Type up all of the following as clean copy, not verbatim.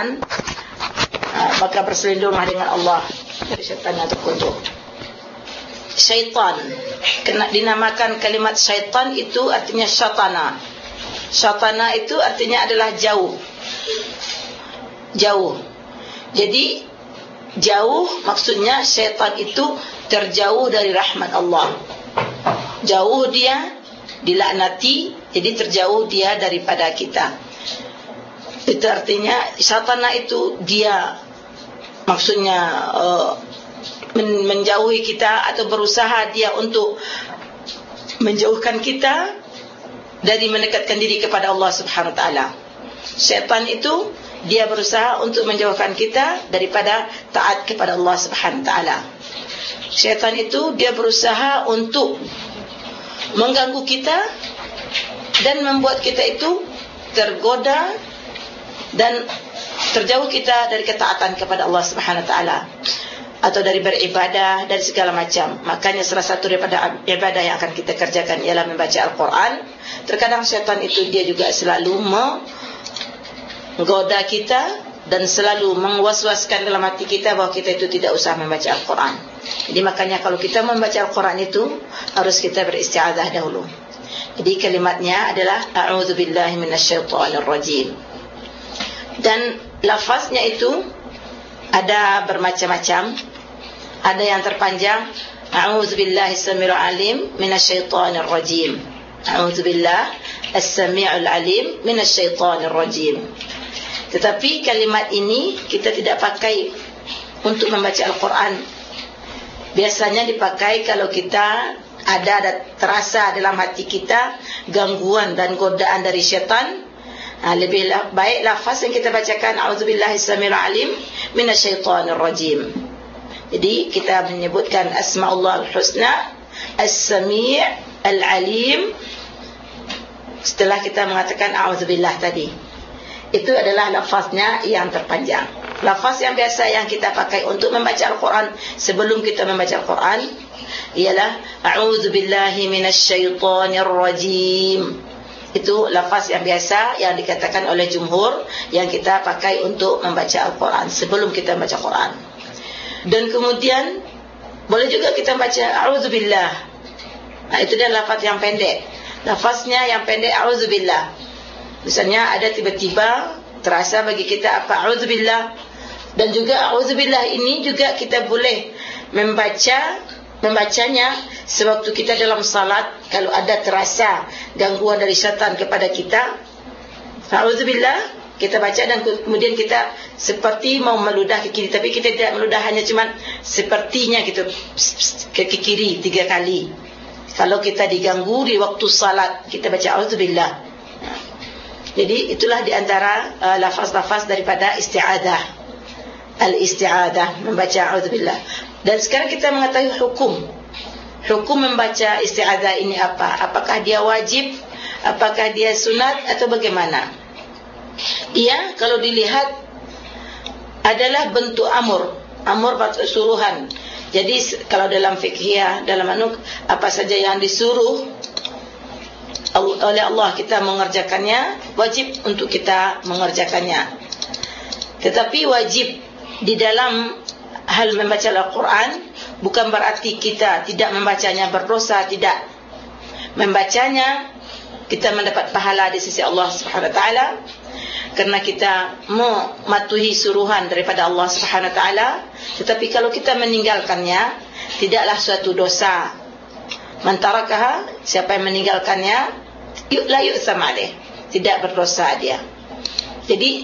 Al-Quran, maka berselindunglah dengan Allah dari syaitan yang terkutuk. Syaitan, kena dinamakan kalimat syaitan itu artinya syatana. Syatana itu artinya adalah jauh. Jauh. Jadi jauh maksudnya syaitan itu terjauh dari rahmat Allah. Jauh dia, dilaknati, jadi terjauh dia daripada kita. Itu artinya syatana itu dia maksudnya menjauhi kita atau berusaha dia untuk menjauhkan kita dari mendekatkan diri kepada Allah Subhanahu wa taala. Syaitan itu dia berusaha untuk menjauhkan kita daripada taat kepada Allah Subhanahu wa taala. Syaitan itu dia berusaha untuk mengganggu kita dan membuat kita itu tergoda dan terjauh kita dari ketaatan kepada Allah Subhanahu wa taala atau dari beribadah, dari segala macam. Makanya salah satu daripada ibadah yang akan kita kerjakan ialah membaca Al-Quran. Terkadang syaitan itu dia juga selalu menggoda kita dan selalu mengwas-waskan dalam hati kita bahawa kita itu tidak usah membaca Al-Quran. Jadi makanya kalau kita membaca Al-Quran itu harus kita beristi'adzah dahulu. Jadi kalimatnya adalah a'udzubillahi minasyaitonirrajim. Dan lafaznya itu ada bermacam-macam. Ada yang terpanjang, a'udzubillahi as-sami'ul 'alim minasyaitonir rajim. A'udzubillahi as-sami'ul 'alim minasyaitonir rajim. Tetapi kalimat ini kita tidak pakai untuk membaca Al-Quran. Biasanya dipakai kalau kita ada terasa dalam hati kita gangguan dan godaan dari syaitan. Lebih baik lafaz yang kita bacakan a'udzubillahi as-sami'ul 'alim minasyaitonir rajim. Jadi kita menyebutkan asma'ullah al-husna, as-sami' al-alim setelah kita mengatakan a'udzubillah tadi. Itu adalah lafaznya yang terpanjang. Lafaz yang biasa yang kita pakai untuk membaca Al-Quran sebelum kita membaca Al-Quran ialah a'udzubillahi minasyaitonir rajim. Itu lafaz yang biasa yang dikatakan oleh jumhur yang kita pakai untuk membaca Al-Quran sebelum kita membaca Al-Quran. Dan kemudian boleh juga kita baca a'udzubillah. Itu dia lafaz yang pendek. Lafaznya yang pendek a'udzubillah. Misalnya ada tiba-tiba terasa bagi kita apa a'udzubillah, dan juga a'udzubillah ini juga kita boleh membacanya sewaktu kita dalam salat. Kalau ada terasa gangguan dari syaitan kepada kita, a'udzubillah kita baca dan kemudian kita seperti mau meludah ke kiri, tapi kita tidak meludah, hanya cuman sepertinya gitu ke kiri 3 kali. Kalau kita diganggu di waktu salat, kita baca a'udzubillah. Jadi itulah di antara lafaz-lafaz daripada isti'adzah. Al-isti'adzah, membaca a'udzubillah. Dan sekarang kita mengetahui hukum membaca isti'adzah ini apa? Apakah dia wajib? Apakah dia sunat atau bagaimana? Ia kalau dilihat adalah bentuk amur berarti suruhan. Jadi kalau dalam fiqhiyah, dalam apa saja yang disuruh oleh Allah kita mengerjakannya, wajib untuk kita mengerjakannya. Tetapi wajib di dalam hal membaca Al-Quran bukan berarti kita tidak membacanya berdosa, tidak. Membacanya kita mendapat pahala di sisi Allah Subhanahu wa taala karena kita mematuhi suruhan daripada Allah Subhanahu wa taala. Tetapi kalau kita meninggalkannya, tidaklah suatu dosa. Mantarakaha, siapa yang meninggalkannya, la yu'sam alaih, tidak berdosa dia. Jadi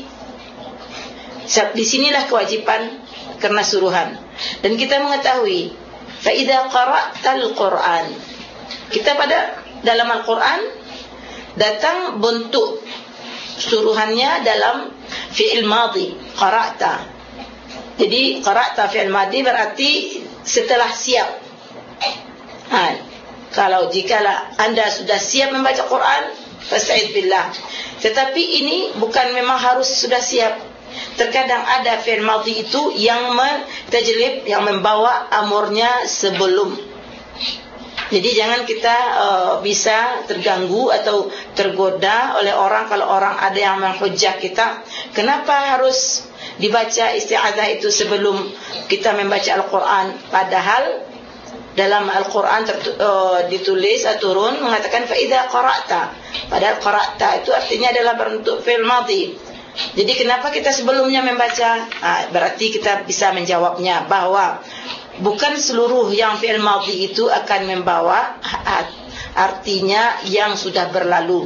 di sinilah kewajiban karena suruhan. Dan kita mengetahui fa idza qara'tal Qur'an, kita pada dalam Al-Quran datang bentuk suruhannya dalam fi'il madhi, qara'ta. Jadi qara'ta fi'il madhi berarti setelah siap. Kalau jikalau anda sudah siap membaca Quran, fasta'idz billah. Tetapi ini bukan memang harus sudah siap. Terkadang ada fi'il madhi itu yang mentajlib, yang membawa amurnya sebelum. Jadi jangan kita bisa terganggu atau tergoda oleh orang kalau orang ada yang menghujah kita. Kenapa harus dibaca isti'adzah itu sebelum kita membaca Al-Quran? Padahal dalam Al-Quran ditulis turun mengatakan fa'idha qara'ta. Padahal qara'ta itu artinya adalah berbentuk fi'il madhi. Jadi kenapa kita sebelumnya membaca? Berarti kita bisa menjawabnya bahwa bukan seluruh yang fi'il madhi itu akan membawa artinya yang sudah berlalu.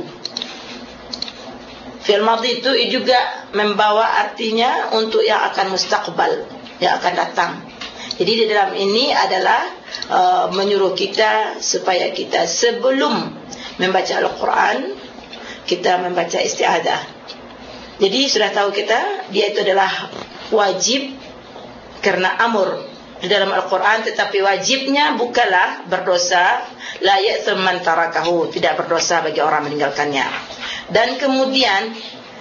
Fi'il madhi itu juga membawa artinya untuk yang akan mustaqbal, yang akan datang. Jadi di dalam ini adalah menyuruh kita supaya kita sebelum membaca Al-Quran kita membaca isti'adzah. Jadi sudah tahu kita dia itu adalah wajib karena amr di dalam Al-Quran, tetapi wajibnya bukanlah berdosa, la ya'tham man tarakahu, tidak berdosa bagi orang meninggalkannya. Dan kemudian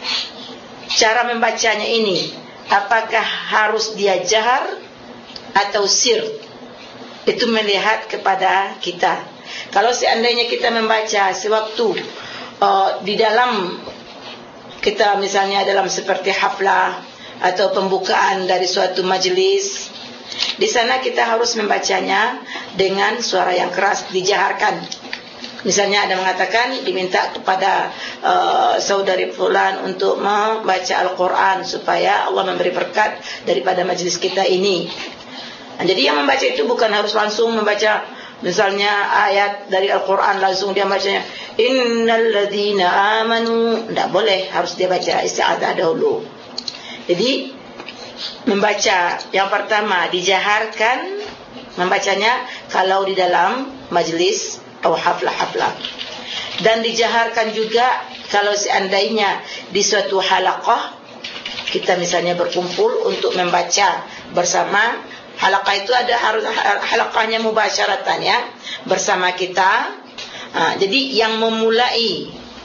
cara membacanya ini, apakah harus dia jahar atau sir? Itu melihat kepada kita. Kalau seandainya kita membaca sewaktu di dalam kita misalnya dalam seperti haflah atau pembukaan dari suatu majlis, di sana kita harus membacanya dengan suara yang keras, dijaharkan. Misalnya ada mengatakan diminta kepada saudari fulan untuk membaca Al-Quran supaya Allah memberi berkat daripada majlis kita ini. Jadi yang membaca itu bukan harus langsung membaca misalnya ayat dari Al-Quran langsung dia bacanya innal ladzina amanu, tidak boleh, harus dia baca isti'adzah dahulu. Jadi membaca yang pertama dijaharkan membacanya kalau di dalam majlis atau haflah-haflah, dan dijaharkan juga kalau seandainya di suatu halaqah kita misalnya berkumpul untuk membaca bersama. Halaqah itu ada harus halaqahnya mubasyaratan ya, bersama kita. Jadi yang memulai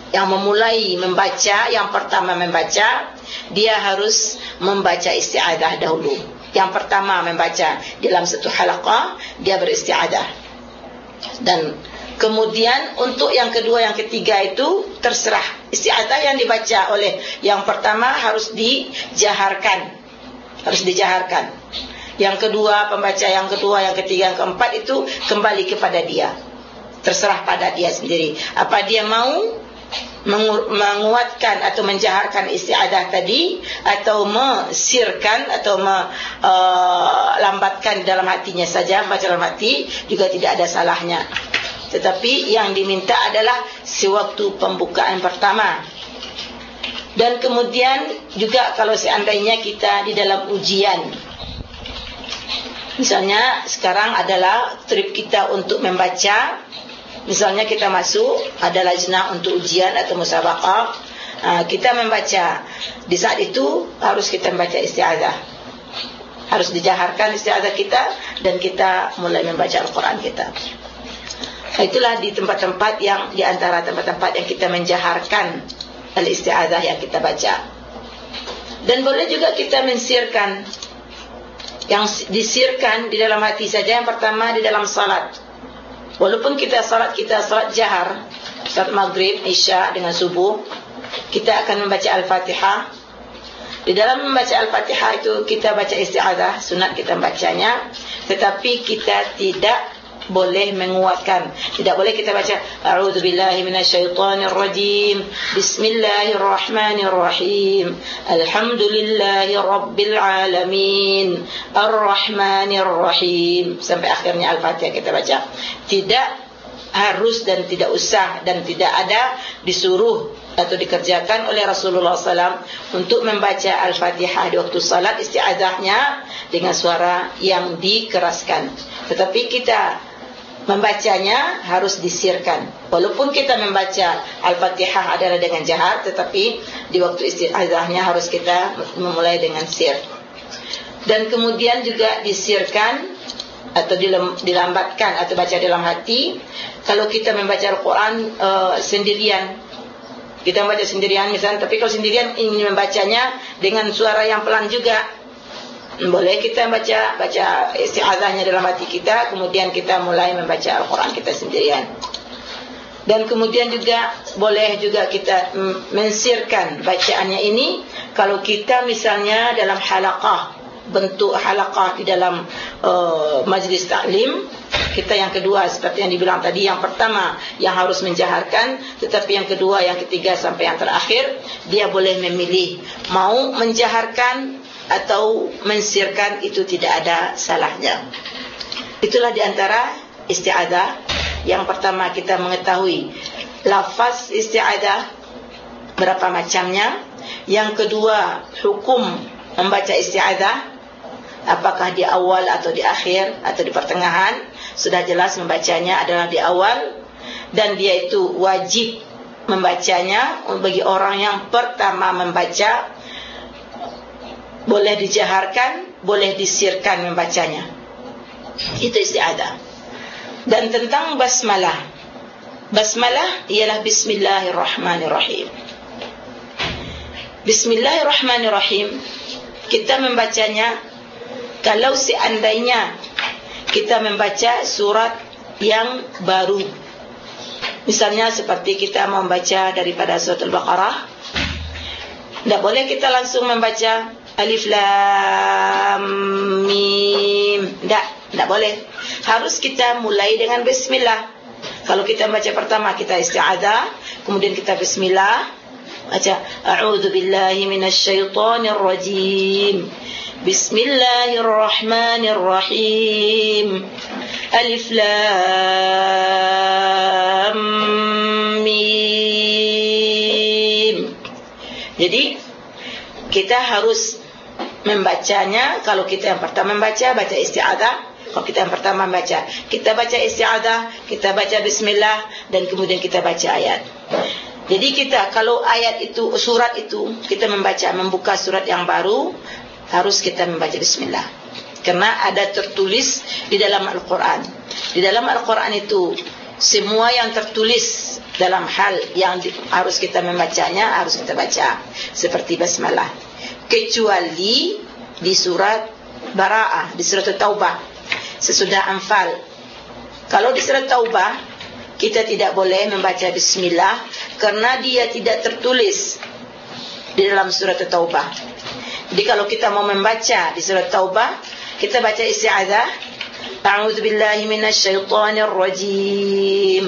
membaca, yang pertama membaca, dia harus membaca isti'adzah dahulu. Yang pertama membaca dalam satu halaqah dia beristi'adzah. Dan kemudian untuk yang kedua, yang ketiga itu terserah. Isti'adzah yang dibaca oleh yang pertama harus dijaharkan. Yang kedua, pembaca yang kedua, yang ketiga, yang keempat itu kembali kepada dia. Terserah pada dia sendiri. Apa dia mau menguatkan atau menjaharkan isti'adzah tadi, atau mesirkan atau melambatkan dalam hatinya saja, baca dalam hati juga tidak ada salahnya. Tetapi yang diminta adalah sewaktu pembukaan pertama. Dan kemudian juga kalau seandainya kita di dalam ujian, misalnya sekarang adalah trip kita untuk membaca, misalnya kita masuk ada lajnah untuk ujian atau musabaqah, kita membaca. Di saat itu harus kita membaca isti'adzah, harus dijaharkan isti'adzah kita, dan kita mulai membaca Al-Quran kita. Itulah di tempat-tempat yang, di antara tempat-tempat yang kita menjaharkan al-isti'adzah yang kita baca. Dan boleh juga kita mensirkan. Yang disirkan di dalam hati saja. Yang pertama di dalam salat. Walaupun kita salat jahar, salat maghrib, isya dengan subuh, kita akan membaca Al-Fatihah. Di dalam membaca Al-Fatihah itu kita baca isti'adzah, sunat kita bacanya, tetapi kita tidak boleh menguatkan. Tidak boleh kita baca a'udzubillahi minasyaitonirrajim, bismillahirrahmanirrahim, alhamdulillahi rabbil alamin, arrahmanirrahim, sampai akhirnya Al-Fatihah kita baca. Tidak harus dan tidak usah dan tidak ada disuruh atau dikerjakan oleh Rasulullah SAW untuk membaca Al-Fatihah di waktu salat isti'adzahnya dengan suara yang dikeraskan. Tetapi kita membacanya harus disirkan. Walaupun kita membaca Al-Fatihah adalah dengan jahar, tetapi di waktu isti'adzahnya harus kita memulai dengan sir. Dan kemudian juga disirkan atau dilambatkan atau baca dalam hati kalau kita membaca Al-Quran sendirian. Kita membaca sendirian misalnya, tapi kalau sendirian ingin membacanya dengan suara yang pelan juga, Boleh kita baca isti'adzahnya dalam hati kita, kemudian kita mulai membaca Al-Quran kita sendirian. Dan kemudian juga boleh juga kita mensirkan bacaannya ini kalau kita misalnya dalam halaqah, bentuk halaqah di dalam majlis taklim. Kita yang kedua seperti yang dibilang tadi, yang pertama yang harus menjaharkan, tetapi yang kedua, yang ketiga sampai yang terakhir dia boleh memilih mau menjaharkan atau mensirkan, itu tidak ada salahnya. Itulah diantara isti'adzah. Yang pertama kita mengetahui lafaz isti'adzah berapa macamnya. Yang kedua hukum membaca isti'adzah, apakah di awal atau di akhir atau di pertengahan. Sudah jelas membacanya adalah di awal, dan dia itu wajib membacanya bagi orang yang pertama membaca. Boleh dijaharkan, boleh disirkan membacanya. Itu isti'adzah. Dan tentang basmalah. Basmalah ialah Bismillahirrahmanirrahim. Bismillahirrahmanirrahim, kita membacanya kalau seandainya kita membaca surat yang baru. Misalnya seperti kita membaca daripada surat Al-Baqarah, tidak boleh kita langsung membaca Alif Lam Mim. Tak boleh. Harus kita mulai dengan bismillah. Kalau kita baca pertama kita isti'adzah, kemudian kita bismillah, baca a'udzu billahi minasyaitonir rajim. Bismillahirrahmanirrahim. Alif Lam Mim. Jadi kita harus membacanya. Kalau kita yang pertama membaca, baca isti'adzah. Kalau kita yang pertama membaca, kita baca isti'adzah, kita baca bismillah, dan kemudian kita baca ayat. Jadi kita kalau ayat itu, surat itu kita membuka surat yang baru, harus kita membaca bismillah. Karena ada tertulis di dalam Al-Quran. Di dalam Al-Quran itu semua yang tertulis dalam hal yang harus kita membacanya, harus kita baca seperti basmalah. Kecuali di surat Bara'ah, di surat Taubah, sesudah Anfal. Kalau di surat Taubah kita tidak boleh membaca bismillah karena dia tidak tertulis di dalam surat Taubah. Jadi kalau kita mau membaca di surat Taubah, kita baca isti'adzah, a'udzu billahi minasyaitonir rajim,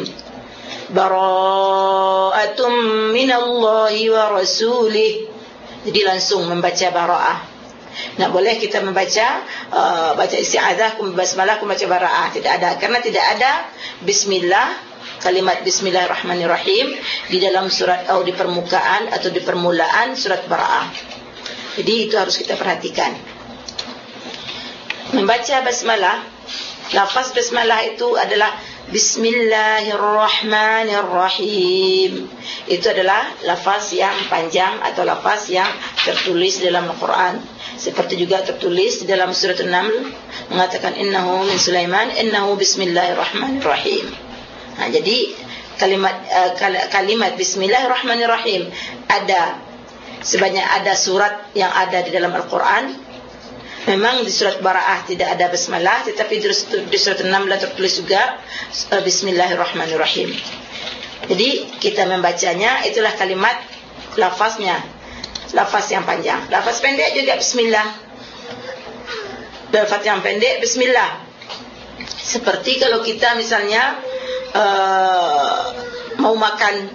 bara'atum minallahi wa rasulih. Jadi langsung membaca bara'ah. Nah, boleh kita membaca baca isti'adzah, basmalah, membaca bara'ah. Tidak ada, karena tidak ada bismillah, kalimat bismillahirrahmanirrahim di dalam surat atau di permukaan atau di permulaan surat bara'ah. Jadi itu harus kita perhatikan. Membaca basmalah, lafaz basmalah itu adalah Bismillahirrahmanirrahim. Itu adalah lafaz yang panjang atau lafaz yang tertulis dalam Al-Quran. Seperti juga tertulis di dalam surat An-Naml mengatakan innahu min Sulaiman innahu bismillahirrahmanirrahim. Nah, jadi kalimat bismillahirrahmanirrahim ada sebanyak ada surat yang ada di dalam Al-Quran. Memang di surat Bara'ah tidak ada basmalah, tetapi di surat An-Naml tertulis juga bismillahirrahmanirrahim. Jadi kita membacanya, itulah kalimat lafaznya, lafaz yang panjang. Lafaz pendek juga bismillah. Lafaz yang pendek bismillah. Seperti kalau kita misalnya mau makan,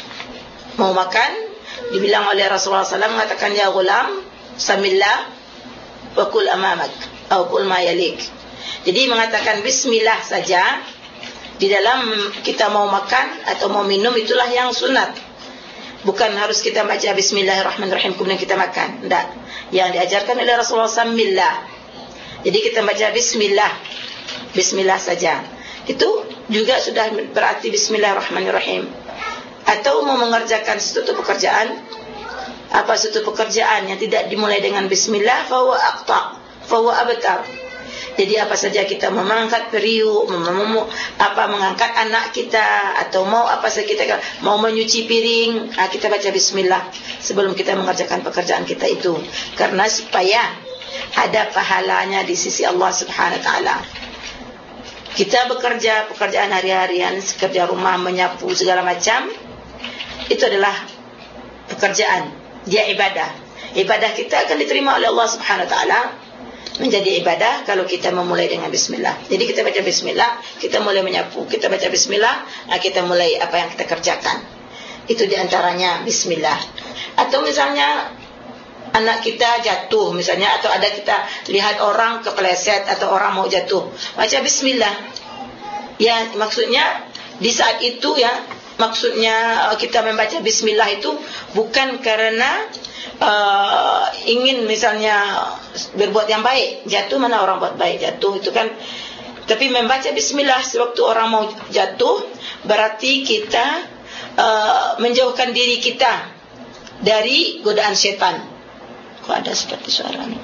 dibilang oleh Rasulullah SAW mengatakan ya ghulam samillah wa kul amamak atau kul ma yalik. Jadi mengatakan bismillah saja di dalam kita mau makan atau mau minum, itulah yang sunat. Bukan harus kita baca bismillahirrahmanirrahim kemudian kita makan. Tidak. Yang diajarkan oleh Rasulullah samillah. Jadi kita baca bismillah saja. Itu juga sudah berarti bismillahirrahmanirrahim. Atau mau mengerjakan suatu pekerjaan, suatu pekerjaan yang tidak dimulai dengan bismillah, fahuwa aqta, fahuwa abtar. Jadi apa saja kita mau mengangkat periuk, mengangkat anak kita, atau mau apa saja kita mau menyuci piring, kita baca bismillah sebelum kita mengerjakan pekerjaan kita itu. Karena supaya ada pahalanya di sisi Allah Subhanahu wa taala. Kita bekerja pekerjaan hari-harian, kerja rumah, menyapu segala macam, itu adalah pekerjaan, dia ibadah. Ibadah kita akan diterima oleh Allah Subhanahu wa taala menjadi ibadah kalau kita memulai dengan bismillah. Jadi kita baca bismillah, kita mulai menyapu, kita baca bismillah, kita mulai apa yang kita kerjakan. Itu diantaranya bismillah. Atau misalnya anak kita jatuh misalnya, atau ada kita lihat orang kepleset atau orang mau jatuh, baca bismillah. Ya, maksudnya di saat itu ya, maksudnya kita membaca bismillah itu bukan karena ingin misalnya berbuat yang baik. Jatuh mana orang buat baik, jatuh itu kan. Tapi membaca bismillah sewaktu orang mau jatuh, berarti kita menjauhkan diri kita dari godaan syaitan. Kok ada seperti suara ni?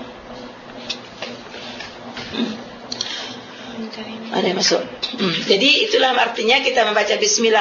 Ada yang masuk. Jadi itulah artinya kita membaca bismillah.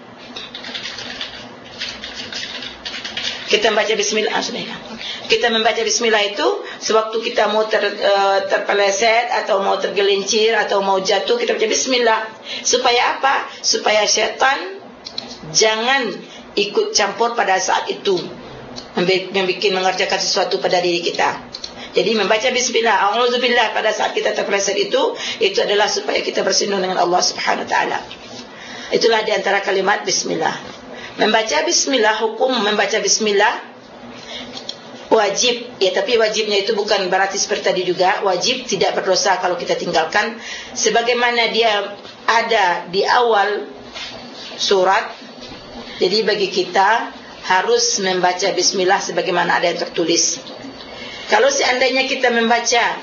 Kita membaca bismillah, kita membaca bismillah itu sewaktu kita mau terpeleset atau mau tergelincir atau mau jatuh, kita baca bismillah. Supaya apa? Supaya syaitan jangan ikut campur pada saat itu, membuat mengerjakan sesuatu pada diri kita. Jadi membaca bismillah, a'udzubillah pada saat kita terpeleset itu adalah supaya kita bersindung dengan Allah Subhanahu wa taala. Itulah di antara kalimat bismillah. Membaca bismillah, hukum membaca bismillah wajib ya, tapi wajibnya itu bukan berarti seperti tadi juga, wajib tidak berdosa kalau kita tinggalkan, sebagaimana dia ada di awal surat. Jadi bagi kita harus membaca bismillah sebagaimana ada yang tertulis. Kalau seandainya kita membaca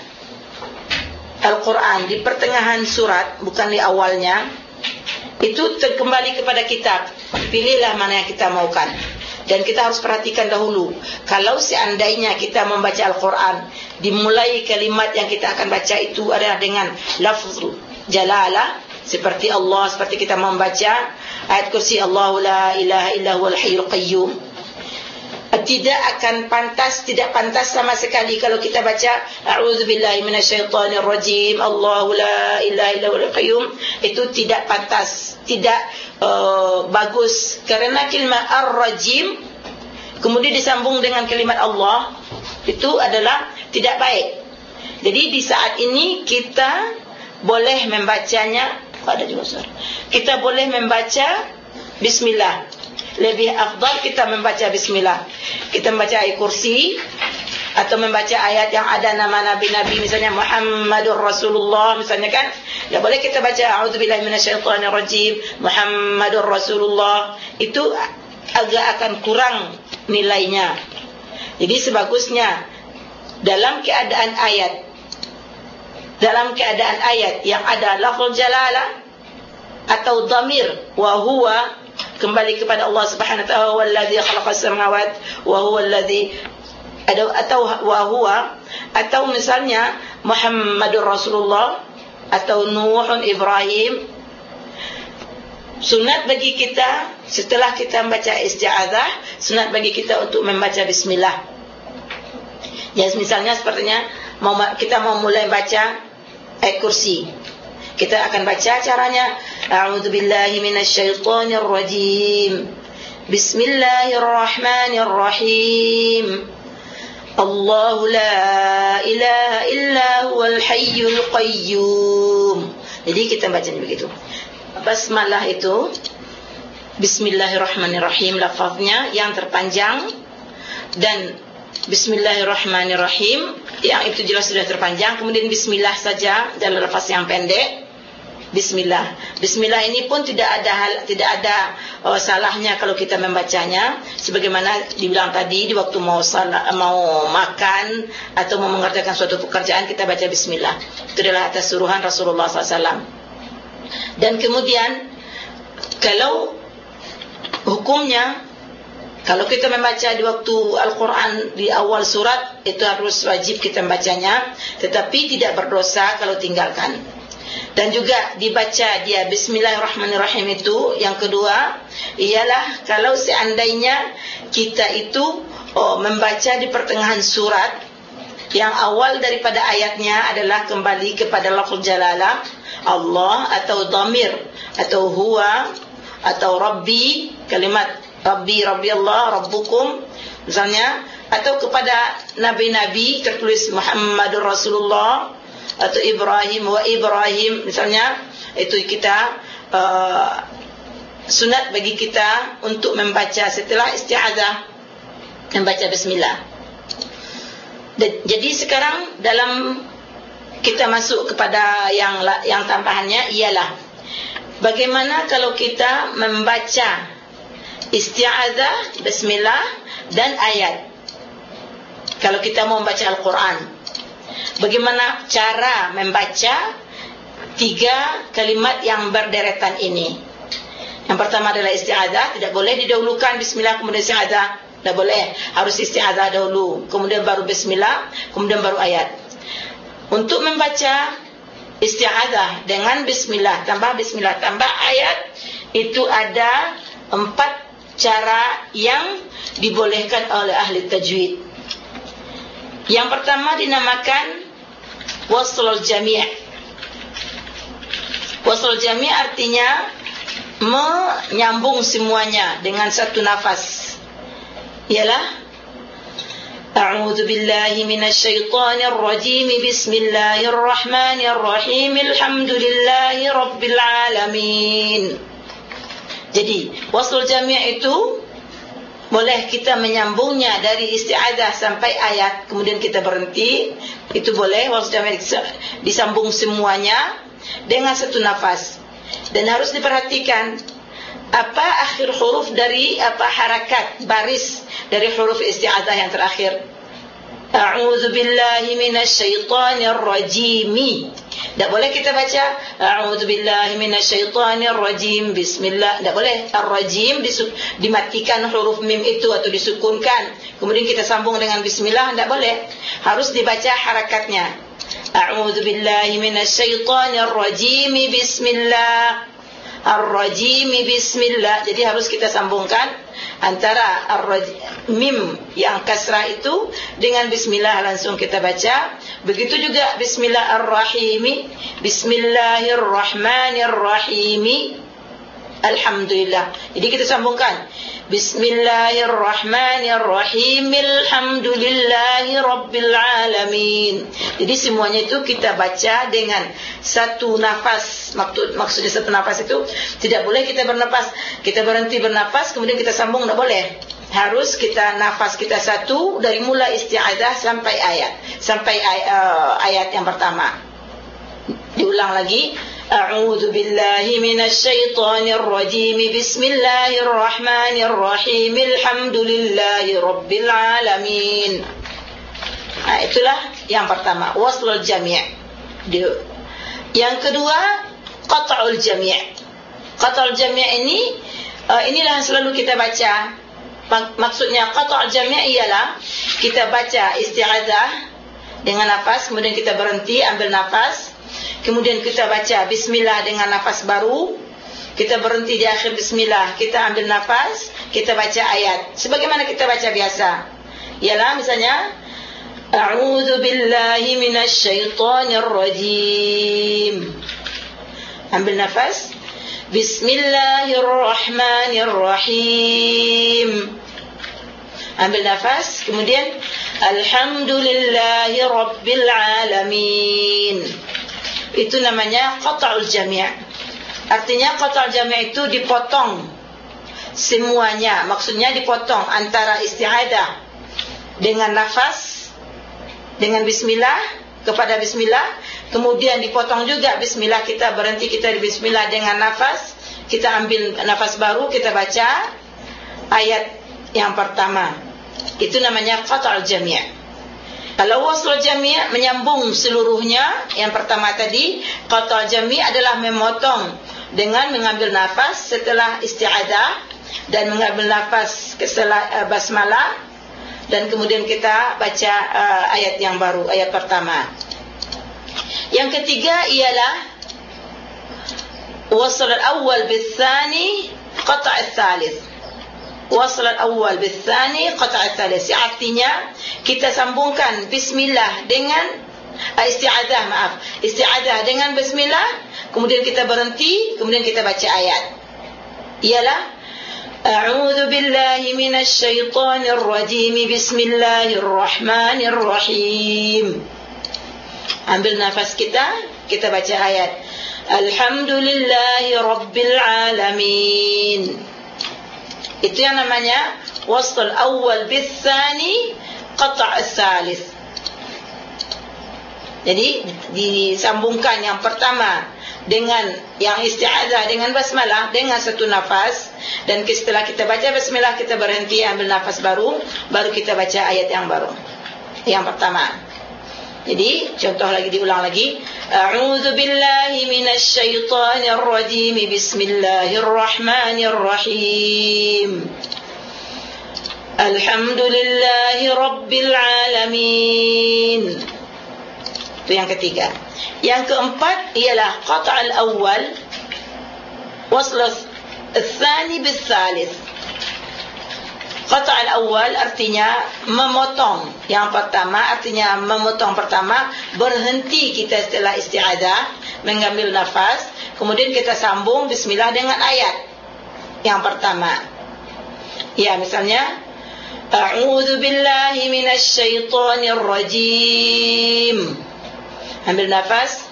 Al-Quran di pertengahan surat, bukan di awalnya, itu kembali kepada kita. Pilihlah mana yang kita maukan. Dan kita harus perhatikan dahulu, kalau seandainya kita membaca Al-Quran, dimulai kalimat yang kita akan baca itu adalah dengan lafzul jalalah, seperti Allah, seperti kita membaca ayat kursi, Allahu la ilaha illa huwal hayyul qayyum, tidak akan pantas, tidak pantas sama sekali kalau kita baca a'udzubillahi minasyaitonir rajim, Allahu la ilaha illa huwal qayyum. Itu tidak pantas, tidak bagus, karena kalimat ar-rajim kemudian disambung dengan kalimat Allah, itu adalah tidak baik. Jadi di saat ini kita boleh membacanya, ada juga suara, kita boleh membaca bismillah. Lebih afdal kita membaca bismillah. Kita membaca ayat kursi atau membaca ayat yang ada nama nabi-nabi, misalnya Muhammadur Rasulullah misalnya kan. Ya boleh kita baca a'udzubillahi minasyaitonir rajim, Muhammadur Rasulullah. Itu agak akan kurang nilainya. Jadi sebagusnya dalam keadaan ayat yang ada lafzul jalalah atau dhamir wa huwa, kembali kepada Allah Subhanahu wa taala, wallazi khalaqas samawati wa huwa allazi, atau wa huwa, atau misalnya Muhammadur Rasulullah atau Nuhun Ibrahim. Sunat bagi kita setelah kita membaca isti'adzah, sunat bagi kita untuk membaca bismillah. Ya, misalnya sepertinya kita mau mulai baca ayat kursi, kita akan baca caranya, a'udzubillahi minasyaitonir rajim, bismillahirrahmanirrahim, Allahu la ilaha illa huwal hayyul qayyum. Jadi kita bacanya begitu. Basmalah itu bismillahirrahmanirrahim, lafaznya yang terpanjang, dan bismillahirrahmanirrahim yang itu jelas sudah terpanjang, kemudian bismillah saja dalam lafaz yang pendek. Bismillah. Bismillah ini pun tidak ada salahnya kalau kita membacanya, sebagaimana dibilang tadi, di waktu mau makan atau mau mengerjakan suatu pekerjaan kita baca bismillah. Itu adalah atas suruhan Rasulullah SAW. Dan kemudian kalau hukumnya, kalau kita membaca di waktu Al-Quran di awal surat, itu harus wajib kita membacanya, tetapi tidak berdosa kalau tinggalkan. Dan juga dibaca dia bismillahirrahmanirrahim itu yang kedua ialah kalau seandainya kita itu membaca di pertengahan surat, yang awal daripada ayatnya adalah kembali kepada lafaz jalalah Allah, atau dhamir, atau huwa, atau rabbi, kalimat rabbi, rabbi Allah, rabbukum misalnya, atau kepada nabi-nabi tertulis Muhammadur Rasulullah, atau Ibrahim wa Ibrahim misalnya. Itu kita sunat bagi kita untuk membaca setelah isti'adzah, membaca bismillah. Jadi sekarang dalam kita masuk kepada yang tambahannya ialah bagaimana kalau kita membaca isti'adzah, bismillah dan ayat. Kalau kita mau membaca Al-Quran, bagaimana cara membaca 3 kalimat yang berderetan ini? Yang pertama adalah isti'adzah. Tidak boleh didahulukan bismillah kemudian isti'adzah. Tidak boleh, harus isti'adzah dahulu, kemudian baru bismillah, kemudian baru ayat. Untuk membaca isti'adzah dengan bismillah tambah ayat, itu ada 4 cara yang dibolehkan oleh ahli tajwid. Yang pertama dinamakan waslul jami'. Waslul jami' artinya menyambung semuanya dengan satu nafas. Ialah a'udzu billahi minasy syaithanir rajim, bismillahirrahmanirrahim, alhamdulillahi rabbil alamin. Jadi waslul jami' itu boleh kita menyambungnya dari isti'adzah sampai ayat, kemudian kita berhenti. Itu boleh, waslul jami' disambung semuanya dengan satu nafas. Dan harus diperhatikan apa akhir huruf dari harakat baris dari huruf isti'adzah yang terakhir. A'udzu billahi minasy syaithanir rajim. Tak boleh kita baca a'udzu billahi minasy syaithanir rajim, bismillah. Tak boleh. Ar-rajim dimatikan huruf mim itu atau disukunkan, kemudian kita sambung dengan bismillah. Tak boleh. Harus dibaca harakatnya. A'udzu billahi minasy syaithanir rajim, bismillah. Ar-rajim, bismillah. Jadi harus kita sambungkan antara mim yang kasrah itu dengan bismillah, langsung kita baca. Begitu juga bismillahirrahim, bismillahirrahmanirrahim, alhamdulillah. Jadi kita sambungkan bismillahirrahmanirrahim, alhamdulillahi rabbil alamin. Jadi semuanya itu kita baca dengan satu nafas. Maksudnya satu nafas itu tidak boleh kita bernapas, kita berhenti bernapas kemudian kita sambung, tidak boleh. Harus kita nafas kita satu dari mulai isti'adzah sampai ayat yang pertama. Diulang lagi. A'udzu billahi minasy syaithanir rajim, bismillahirrahmanirrahim, alhamdulillahi rabbil alamin. Itulah yang pertama, waslul jami'. Yang kedua, qat'ul jami'. Qat'ul jami' inilah yang selalu kita baca. Maksudnya qat'ul jami' ialah kita baca isti'adzah dengan nafas, kemudian kita berhenti ambil nafas, kemudian kita baca bismillah dengan nafas baru, kita berhenti di akhir bismillah, kita ambil nafas, kita baca ayat sebagaimana kita baca biasa. Ialah misalnya a'udzu billahi minasy syaithanir rajim, ambil nafas, bismillahirrahmanirrahim, ambil nafas, kemudian alhamdulillahi rabbil alamin. Itu namanya qat'ul jami'. Artinya qat'ul jami' itu dipotong semuanya. Maksudnya dipotong antara isti'adzah dengan nafas, dengan bismillah kepada bismillah, kemudian dipotong juga bismillah, kita berhenti, kita di bismillah dengan nafas, kita ambil nafas baru, kita baca ayat yang pertama. Itu namanya qat'ul jami'. Kalau waslul jami' menyambung seluruhnya, yang pertama tadi, qat'ul jami' adalah memotong dengan mengambil nafas setelah isti'adzah dan mengambil nafas setelah basmalah, dan kemudian kita baca ayat yang baru, ayat pertama. Yang ketiga ialah wasl al-awwal bil-thani qat' al-thalith. wasl al-awwal bil-thani qat' al-thalith. Artinya kita sambungkan bismillah dengan isti'adzah dengan bismillah, kemudian kita berhenti, kemudian kita baca ayat. Ialah a'udzu billahi minasy syaithanir rajim, bismillahirrahmanirrahim. Ambil nafas kita baca ayat alhamdulillahi rabbil alamin. Itu yang namanya wasl al-awwal bis-tsani qat' al-tsalits. Jadi disambungkan yang pertama dengan yang isti'adzah dengan basmalah dengan satu nafas, dan setelah kita baca basmalah kita berhenti, ambil nafas baru kita baca ayat yang baru yang pertama. Jadi contoh lagi, diulang lagi, a'udzu billahi minasy syaithanir rajim, bismillahirrahmanirrahim, alhamdulillahi rabbil alamin. Itu yang ketiga. Yang keempat ialah qat' al-awwal wasl al-thani bis-tsalits. Qat' al-awwal artinya memotong. Yang pertama artinya memotong pertama, berhenti kita setelah isti'adzah, mengambil nafas, kemudian kita sambung bismillah dengan ayat yang pertama. Ya, misalnya a'udzu billahi minasy syaithanir rajim. Ambil nafas,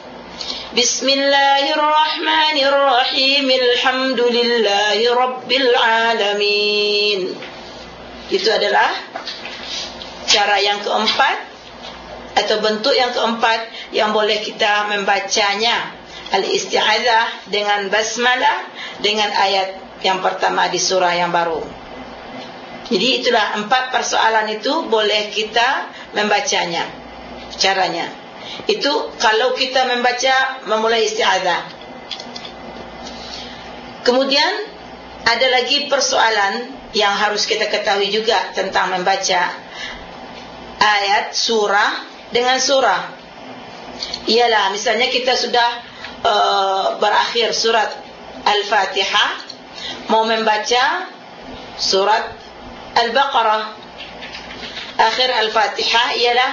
bismillahirrahmanirrahim, alhamdulillahi rabbil alamin. Itu adalah cara yang keempat atau bentuk yang keempat yang boleh kita membacanya, al-isti'adzah dengan basmalah dengan ayat yang pertama di surah yang baru. Jadi itulah 4 persoalan itu boleh kita membacanya. Caranya itu kalau kita membaca memulai isti'adzah. Kemudian ada lagi persoalan yang harus kita ketahui juga tentang membaca ayat surah dengan surah. Ialah misalnya kita sudah berakhir surat Al-Fatihah, mau membaca surat Al-Baqarah. Akhir Al-Fatihah ialah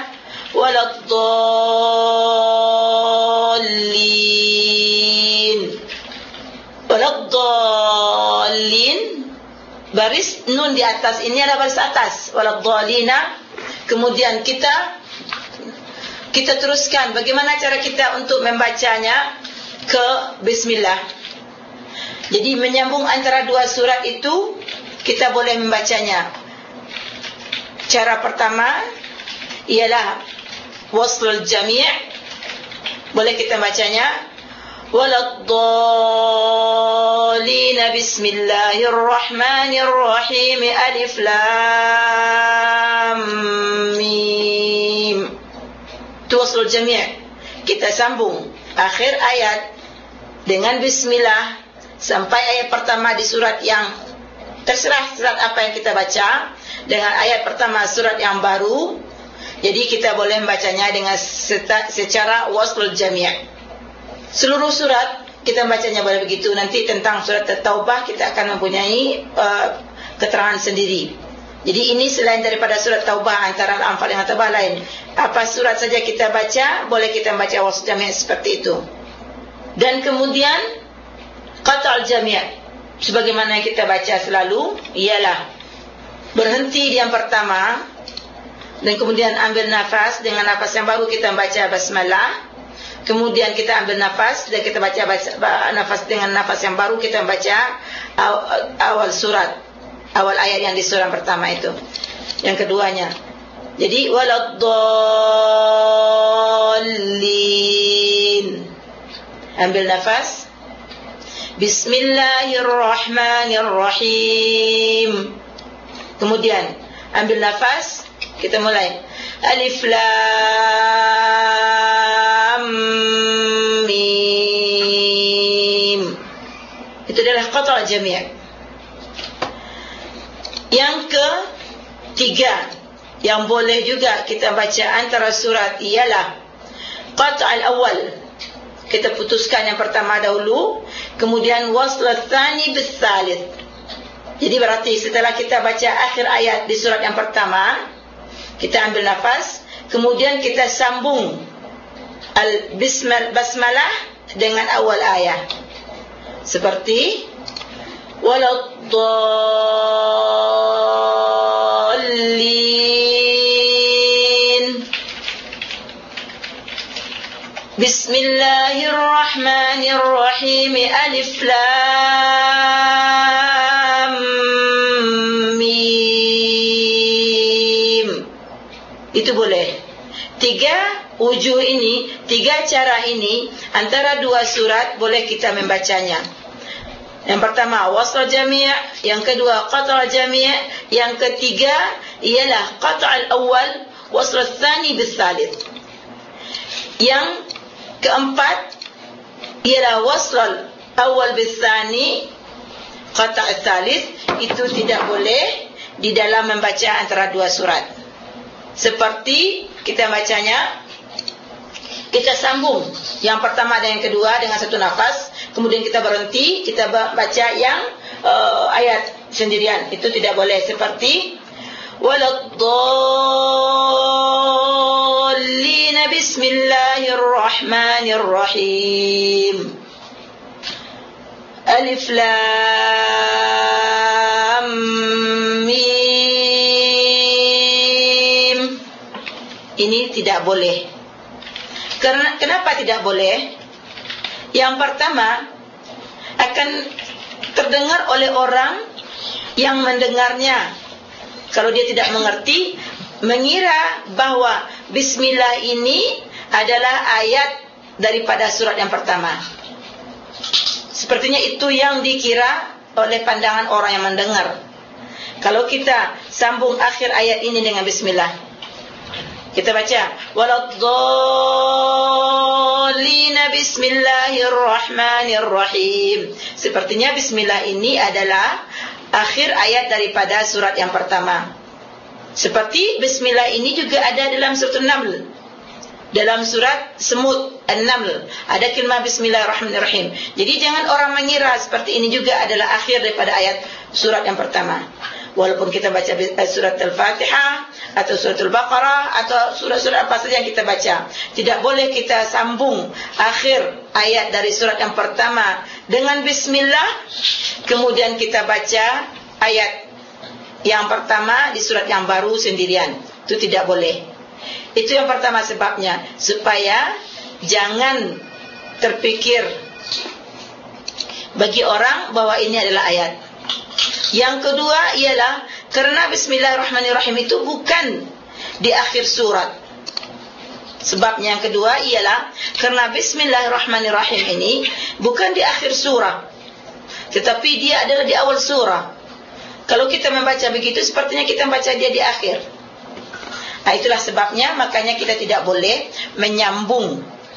waladdallin, baris nun di atas ini adalah baris atas, waladdallina. Kemudian kita teruskan bagaimana cara kita untuk membacanya ke bismillah. Jadi menyambung antara dua surat itu kita boleh membacanya. Cara pertama ialah waslul jami', boleh kita bacanya waladdallin, bismillahirrahmanirrahim, alif lam mim. Itu waslul jami', kita sambung akhir ayat dengan bismillah sampai ayat pertama di surat yang terserah surat apa yang kita baca, dengan ayat pertama surat yang baru. Jadi kita boleh membacanya dengan secara waslul jami'. Seluruh surat kita membacanya boleh begitu. Nanti tentang surat At-Taubah kita akan mempunyai keterangan sendiri. Jadi ini selain daripada surat Taubah, antara Al-Anfal dengan Taubah lain, apa surat saja kita baca, boleh kita membaca waslul jami' seperti itu. Dan kemudian qat' al-jami', sebagaimana yang kita baca selalu, ialah berhenti di yang pertama, dan kemudian ambil nafas, dengan nafas yang baru kita baca basmalah. Kemudian kita ambil nafas dan kita baca nafas, dengan nafas yang baru kita baca awal surat, awal ayat yang di surah pertama itu, yang keduanya. Jadi waladdallin, ambil nafas, bismillahirrahmanirrahim. Kemudian ambil nafas, kita mulai alif lam mim. Itu adalah qat' al-jami'. Yang ketiga yang boleh juga kita baca antara surat ialah qat' al-awwal. Kita putuskan yang pertama dahulu, kemudian wasl al-thani bis-tsalits. Jadi berarti setelah kita baca akhir ayat di surat yang pertama, kita ambil nafas, kemudian kita sambung basmalah dengan awal ayat. Seperti waladdallin. Bismillahirrahmanirrahim. Alif lam mim. Itu boleh. 3 wujuh ini, 3 cara ini, antara 2 surat boleh kita membacanya. Yang pertama wasl jami', yang kedua qata' jami', yang ketiga ialah qata' al-awwal wasl ats-tsani bis-tsalits. Yang keempat ialah wasl al-awwal bis-tsani qata' ats-tsalits. Itu tidak boleh di dalam membaca antara 2 surat. Seperti kita bacanya, kita sambung yang pertama dan yang kedua dengan satu nafas, kemudian kita berhenti, kita baca yang ayat sendirian. Itu tidak boleh. Seperti waladdallin. Bismillahirrahmanirrahim. Alif lam mim. Ini tidak boleh. Kenapa tidak boleh? Yang pertama, akan terdengar oleh orang yang mendengarnya, kalau dia tidak mengerti, mengira bahwa bismillah ini adalah ayat daripada surat yang pertama. Sepertinya itu yang dikira oleh pandangan orang yang mendengar. Kalau kita sambung akhir ayat ini dengan bismillah, kita baca waladdallin bismillahirrahmanirrahim. Sepertinya bismillah ini adalah akhir ayat daripada surat yang pertama. Seperti bismillah ini juga ada dalam surat An-Naml. Dalam surat semut An-Naml ada kalimah bismillahirrahmanirrahim. Jadi jangan orang mengira seperti ini juga adalah akhir daripada ayat surat yang pertama. Walaupun kita baca surat Al-Fatihah atau surat Al-Baqarah atau surat-surat apa saja yang kita baca, tidak boleh kita sambung akhir ayat dari surat yang pertama dengan bismillah, kemudian kita baca ayat yang pertama di surat yang baru sendirian. Itu tidak boleh. Itu yang pertama sebabnya, supaya jangan terpikir bagi orang bahwa ini adalah ayat. Yang kedua ialah karena bismillahirrahmanirrahim itu bukan di akhir surat. Sebabnya yang kedua ialah karena bismillahirrahmanirrahim ini bukan di akhir surah, tetapi dia adalah di awal surah. Kalau kita membaca begitu, sepertinya kita membaca dia di akhir. Nah, itulah sebabnya makanya kita tidak boleh menyambung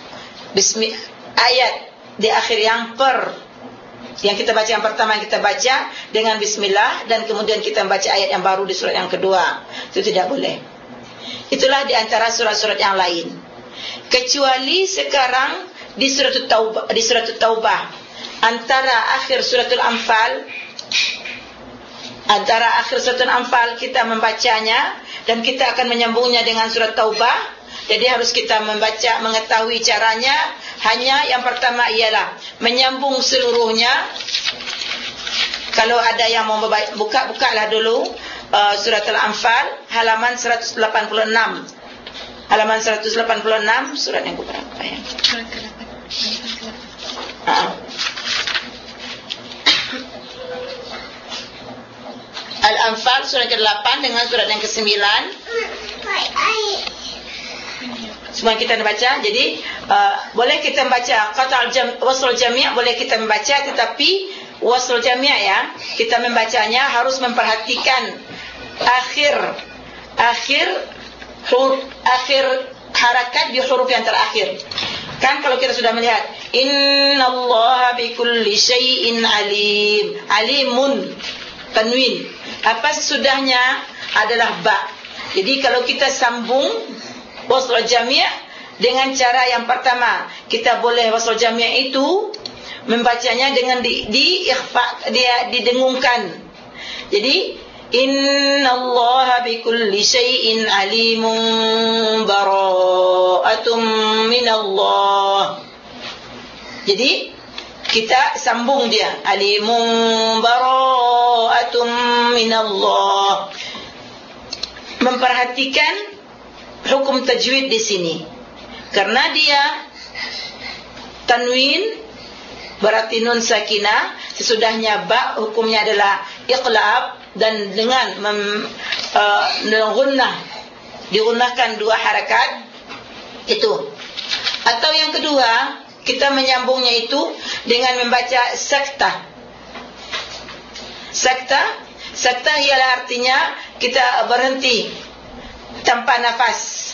ayat di akhir yang kita baca yang pertama, yang kita baca dengan bismillah, dan kemudian kita membaca ayat yang baru di surat yang kedua. Itu tidak boleh. Itulah di antara surat-surat yang lain. Kecuali sekarang di surat Taubah, antara akhir suratul Anfal, kita membacanya dan kita akan menyambungnya dengan surat Taubah. Jadi harus kita membaca, mengetahui caranya. Hanya yang pertama ialah menyambung seluruhnya. Kalau ada yang mau bukalah dulu surat Al-Anfal halaman 186. Halaman 186 surat yang berapa ya? Al-Anfal surat ke-8 dengan surat yang ke-9. Semua kita baca. Jadi boleh kita membaca wasl jami', boleh kita membaca, tetapi wasl jami' ya, kita membacanya harus memperhatikan akhir harakat di huruf yang terakhir. Kan kalau kita sudah melihat innallaha bikulli syai'in alim, alimun, tanwin, apa sesudahnya adalah ba. Jadi kalau kita sambung wasl jami' dengan cara yang pertama, kita boleh wasl jami' itu membacanya dengan ikhfa, dia didengungkan. Jadi innallaha bikulli syai'in alimun bara'atum minallah. Jadi kita sambung dia, alimun bara'atum minallah. Memperhatikan hukum tajwid di sini. Karena dia tanwin berarti nun sakinah, sesudahnya ba hukumnya adalah iqlab, dan dengan gunnah, digunakan 2 harakat itu. Atau yang kedua, kita menyambungnya itu dengan membaca sakta. Sakta ialah artinya kita berhenti tanpa nafas.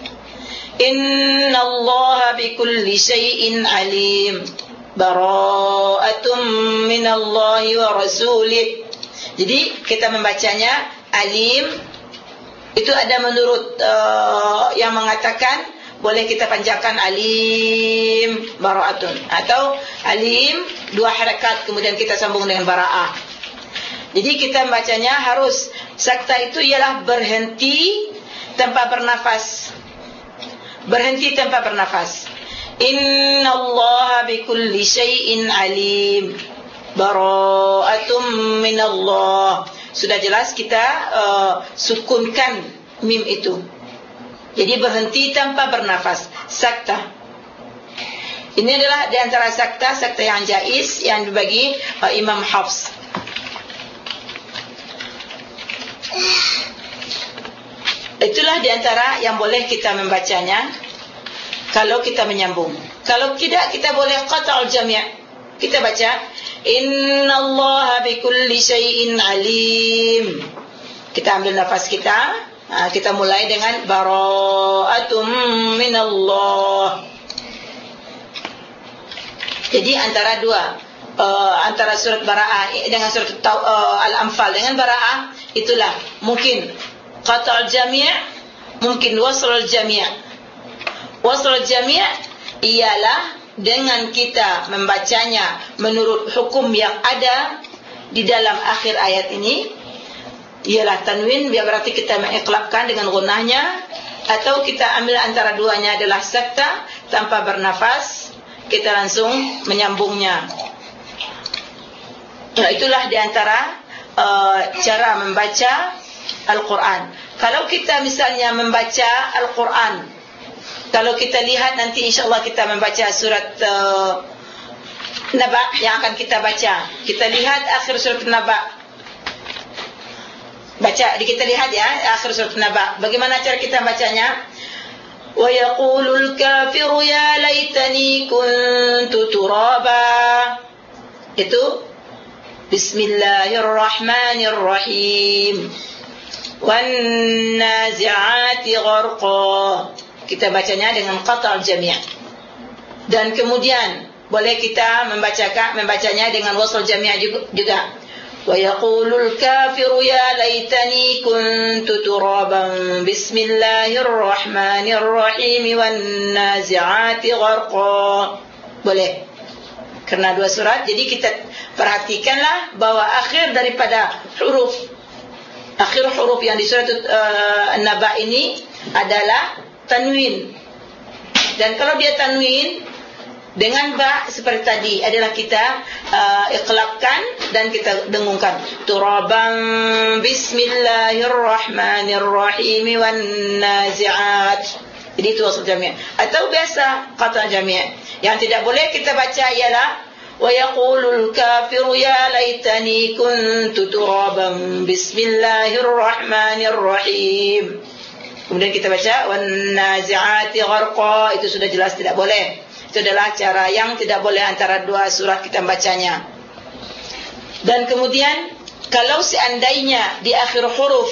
Innallaha bikulli syai'in alim bara'atum minallahi wa rasulih. Jadi kita membacanya alim. Itu ada menurut yang mengatakan boleh kita panjangkan alim bara'atun, atau alim 2 harakat kemudian kita sambung dengan bara'ah. Jadi kita membacanya harus, sakta itu ialah berhenti tanpa bernafas. Berhenti tanpa bernafas. Innallaha bikulli syai'in alim bara'atum minallah. Sudah jelas kita sukunkan mim itu. Jadi berhenti tanpa bernafas, sakta. Ini adalah di antara sakta yang jaiz yang dibagi Imam Hafs. Itulah di antara yang boleh kita membacanya kalau kita menyambung. Kalau tidak, kita boleh qata'ul jami'. Kita baca innallaha bikulli syai'in alim. Kita ambil nafas kita, kita mulai dengan bara'atum minallah. Jadi antara antara surat Bara'ah dengan surat Al-Anfal dengan Bara'ah, itulah mungkin qata'ul jami', mungkin wasrul jami'. Wasrul jami' ialah dengan kita membacanya menurut hukum yang ada di dalam akhir ayat ini, ialah tanwin, berarti kita mengiqlabkan dengan gunnahnya, atau kita ambil antara duanya adalah sakta tanpa bernafas, kita langsung menyambungnya. Itulah di antara cara membaca Al-Quran. Kalau kita misalnya membaca Al-Quran, kalau kita lihat nanti insyaAllah kita membaca surat Naba yang akan kita baca. Kita lihat akhir surat Naba. Kita lihat ya akhir surat Naba. Bagaimana cara kita bacanya? Wa yaqulul kafiru ya laitani kuntu turaba. Itu Bismillahirrahmanirrahim. Wan nazi'ati gharqa. Kita bacanya dengan qata'ul jami'. Dan kemudian boleh kita membacanya dengan wasl jami' juga. Wa yaqulul kafiru ya laitani kuntu turaban. Bismillahirrahmanirrahim. Wan nazi'ati gharqa. Boleh. Karena 2 surat, jadi kita perhatikanlah bahwa akhir daripada akhir huruf yang di surat An-Naba ini adalah tanwin. Dan kalau dia tanwin dengan ba seperti tadi adalah kita iqlabkan dan kita dengungkan. Turaban bismillahirrahmanirrahim wan nazi'at. Jadi itu wasl jami'. Atau biasa qata' jami'. Yang tidak boleh kita baca ialah wa yaqulul kafiru ya laitani kuntu turaban bismillahirrahmanirrahim. Kemudian kita baca wan nazi'ati gharqa. Itu sudah jelas tidak boleh. Itu adalah cara yang tidak boleh antara 2 surat kita membacanya. Dan kemudian kalau seandainya di akhir huruf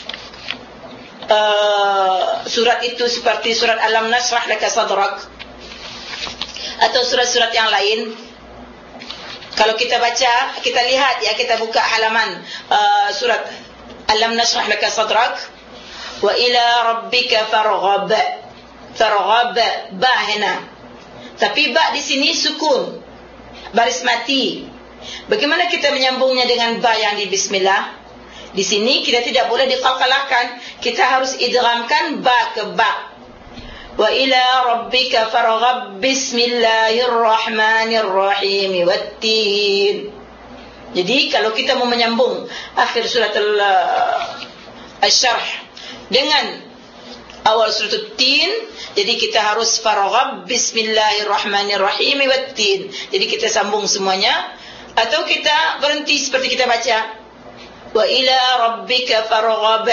surat itu seperti surat Alam Nashrah Laka Sadrak atau surat-surat yang lain, kalau kita baca, kita lihat ya, kita buka halaman surat Alam Nashrah Laka Sadrak, wa ila rabbika farghab. Farghab ba hina. Tapi ba di sini sukun, baris mati. Bagaimana kita menyambungnya dengan ba yang di bismillah? Di sini kita tidak boleh dikalkalahkan. Kita harus idghamkan ba ke ba. Wa ila rabbika farghab bismillahirrahmanirrahim wattin. Jadi kalau kita mau menyambung akhir surat Asy-Syarh dengan awal surat At-Tin, jadi kita harus farghab bismillahirrahmanirrahim wattin. Jadi kita sambung semuanya, atau kita berhenti seperti kita baca wa ila rabbika farghab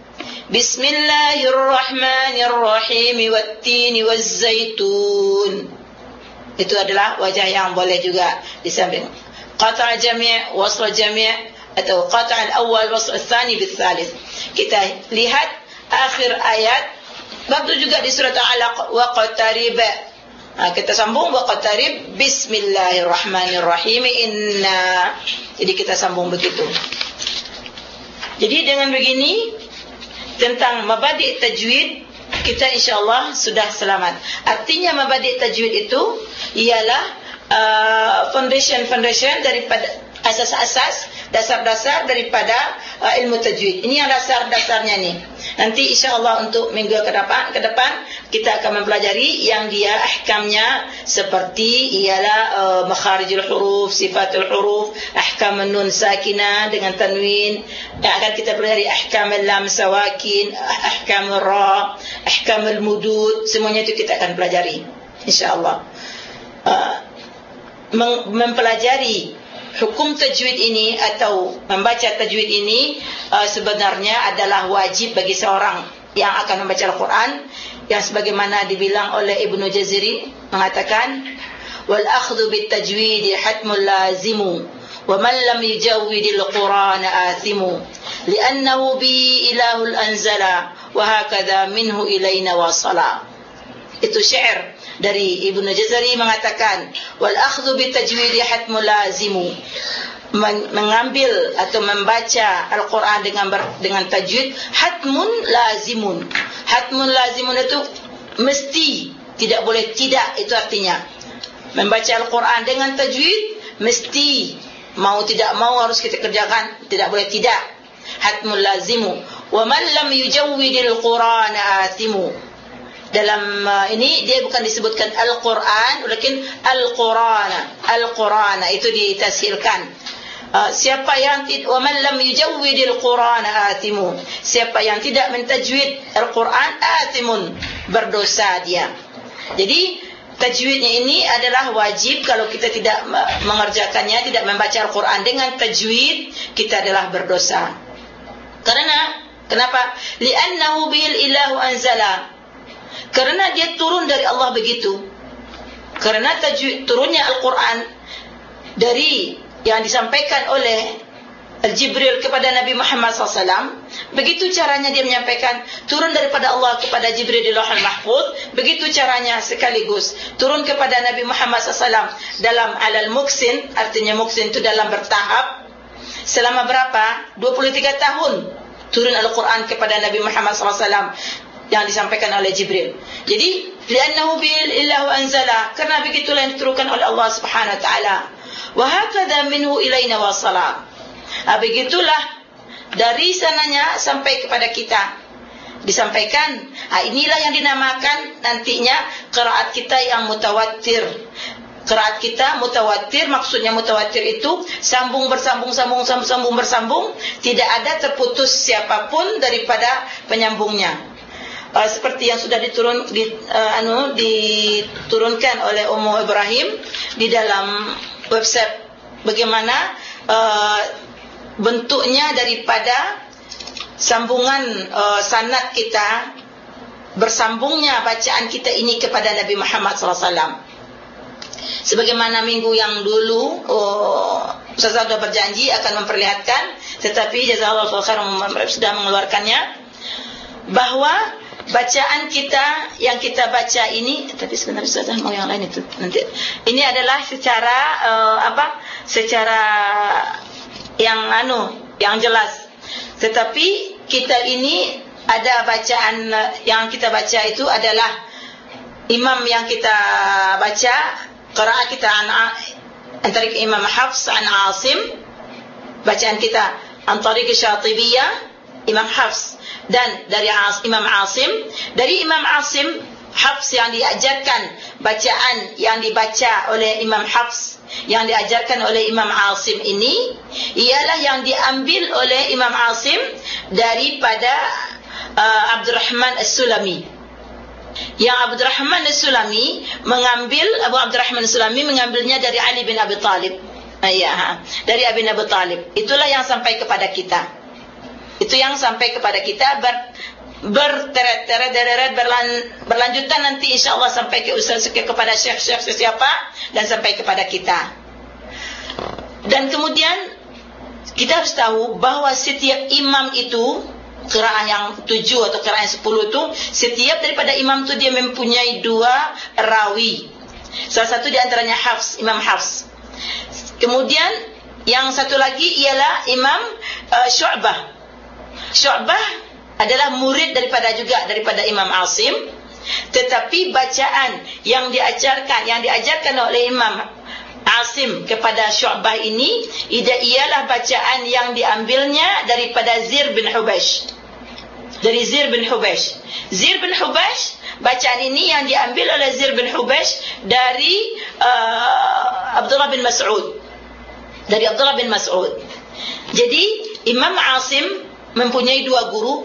bismillahirrahmanirrahim wattin wazzaitun. Itu adalah wajah yang boleh juga disambung. Qata' jami', wasl jami' atau qata' al-awwal wasl al-thani bil-thalith. Kita lihat akhir ayat, begitu juga di surat Al-Alaq wa qatarib. Kita sambung wa qatarib bismillahirrahmanirrahim inna. Jadi kita sambung begitu. Jadi dengan begini tentang mabadi' tajwid kita insyaallah sudah selamat. Artinya mabadi' tajwid itu ialah foundation daripada asas-asas, dasar-dasar daripada ilmu tajwid. Ini yang dasar-dasarnya nih. Nanti insyaallah untuk minggu ke depan kita akan mempelajari yang dia ahkamnya, seperti ialah makharijul huruf, sifatul huruf, ahkam nun sakinah dengan tanwin. Yang akan kita pelajari ahkam lam sawakin, ahkam ra, ahkam mudud, semuanya itu kita akan pelajari insyaallah. Mempelajari hukum tajwid ini atau membaca tajwid ini sebenarnya adalah wajib bagi seorang yang akan membaca Al-Quran, yang sebagaimana dibilang oleh Ibnu Jazari mengatakan wal akhdhu bit tajwid hatmul lazimu wa man lam yujawwidil Qur'an athimu li'annahu bi ilahul anzala wa hakadha minhu ilaina wasala. Itu syair dari Ibnu Jazari mengatakan wal akhdhu bit tajwid hatmul lazimu, mengambil atau membaca Al-Quran dengan tajwid hatmun lazimun. Hatmun lazimun itu mesti, tidak boleh tidak. Itu artinya membaca Al-Quran dengan tajwid mesti, mau tidak mau harus kita kerjakan, tidak boleh tidak. Hatmun lazimu. Wa man lam yujawwidil Qur'an athimu. Dalam ini dia bukan disebutkan Al-Quran, lakin Al-Qur'an itu ditashilkan. Siapa yang wa man lam yujawwidil Qur'an athimu, siapa yang tidak mentajwid Al-Quran athimun, berdosa dia. Jadi tajwidnya ini adalah wajib. Kalau kita tidak mengerjakannya, tidak membaca Al-Quran dengan tajwid, kita adalah berdosa. Kenapa? Li'annahu bil ilahu anzala. Karena dia turun dari Allah begitu. Karena tajwid turunnya Al-Quran dari yang disampaikan oleh Jibril kepada Nabi Muhammad SAW, begitu caranya dia menyampaikan, turun daripada Allah kepada Jibril di Lauhul Mahfuz, begitu caranya sekaligus turun kepada Nabi Muhammad SAW dalam alal muksin. Artinya muksin itu dalam bertahap. Selama berapa? 23 tahun turun Al-Quran kepada Nabi Muhammad SAW yang disampaikan oleh Jibril. Jadi li'annahu bil ilahu anzala, karena begitulah yang diturunkan oleh Allah Subhanahu wa taala. Wa hakadha minhu ilaina wasala. Begitulah dari sananya sampai kepada kita disampaikan. Inilah yang dinamakan nantinya qiraat kita yang mutawatir. Qiraat kita mutawatir, maksudnya mutawatir itu sambung bersambung, tidak ada terputus siapapun daripada penyambungnya. Seperti yang sudah diturunkan oleh Ummu Ibrahim di dalam website, bagaimana bentuknya daripada sambungan sanad kita, bersambungnya bacaan kita ini kepada Nabi Muhammad SAW. Sebagaimana minggu yang dulu Ustaz sudah berjanji akan memperlihatkan, tetapi jazakallahu khairan sudah mengeluarkannya, bahwa bacaan kita yang kita baca ini, tapi sebenarnya Ustaz mau yang lain itu nanti. Ini adalah secara secara yang jelas. Tetapi kita ini ada bacaan yang kita baca itu adalah imam yang kita baca, qiraat kita antara Imam Hafs an Asim, bacaan kita an tariq Syatibiyah Imam Hafs, dan dari Imam Asim. Dari Imam Asim, Hafs yang diajarkan, bacaan yang dibaca oleh Imam Hafs yang diajarkan oleh Imam Asim ini ialah yang diambil oleh Imam Asim daripada Abdurrahman As-Sulami. Yang Abdurrahman As-Sulami Abu Abdurrahman As-Sulami mengambilnya dari Ali bin Abi Talib. Dari Ali bin Abi Talib. Itulah yang sampai kepada kita. Itu yang sampai kepada kita, berteret-teret berlanjutan nanti insya-Allah sampai ke ustaz, kepada syekh-syekh sesiapa, dan sampai kepada kita. Dan kemudian kita harus tahu bahawa setiap imam itu, qiraah yang 7 atau qiraah yang 10 itu, setiap daripada imam itu dia mempunyai 2 rawi. Salah satu di antaranya Imam Hafs. Kemudian yang satu lagi ialah Imam Syu'bah. Syu'bah adalah murid daripada Imam Asim, tetapi bacaan yang diajarkan oleh Imam Asim kepada Syu'bah ini ialah bacaan yang diambilnya daripada Zir bin Hubaysh. Dari Zir bin Hubaysh. Zir bin Hubaysh, bacaan ini yang diambil oleh Zir bin Hubaysh dari Abdullah bin Mas'ud. Dari Abdullah bin Mas'ud. Jadi Imam Asim mempunyai 2 guru,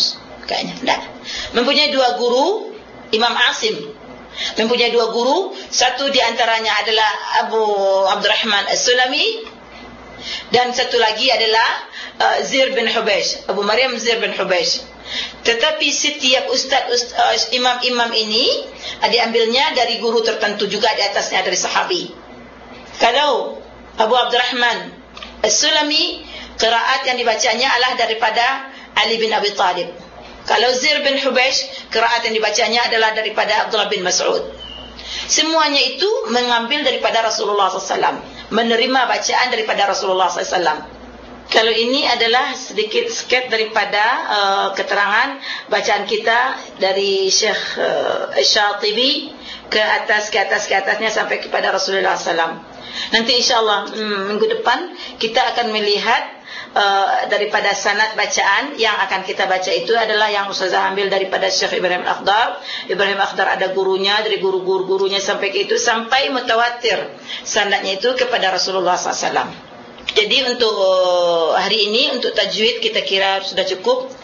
mempunyai 2 guru. Imam Asim mempunyai 2 guru. Satu di antaranya adalah Abu Abdurrahman As-Sulami, dan satu lagi adalah Zir bin Hubaysh, Abu Maryam Zir bin Hubaysh. Tetapi setiap imam-imam ini diambilnya dari guru tertentu juga di atasnya, dari sahabi. Kalau Abu Abdurrahman As-Sulami, qiraat yang dibacanya adalah daripada Ali bin Abi Talib. Kalau Zir bin Hubaysh, qiraat yang dibacanya adalah daripada Abdullah bin Mas'ud. Semuanya itu mengambil daripada Rasulullah SAW, menerima bacaan daripada Rasulullah SAW. Kalau ini adalah sedikit daripada keterangan bacaan kita dari Syekh Syatibi ke atasnya sampai kepada Rasulullah SAW. Nanti insyaAllah minggu depan kita akan melihat daripada sanad bacaan yang akan kita baca itu adalah yang Ustazah ambil daripada Syekh Ibrahim Akhdar. Ibrahim Akhdar ada gurunya, dari guru-gurunya sampai ke itu, sampai mutawatir sanadnya itu kepada Rasulullah SAW. Jadi untuk hari ini, untuk tajwid kita kira sudah cukup.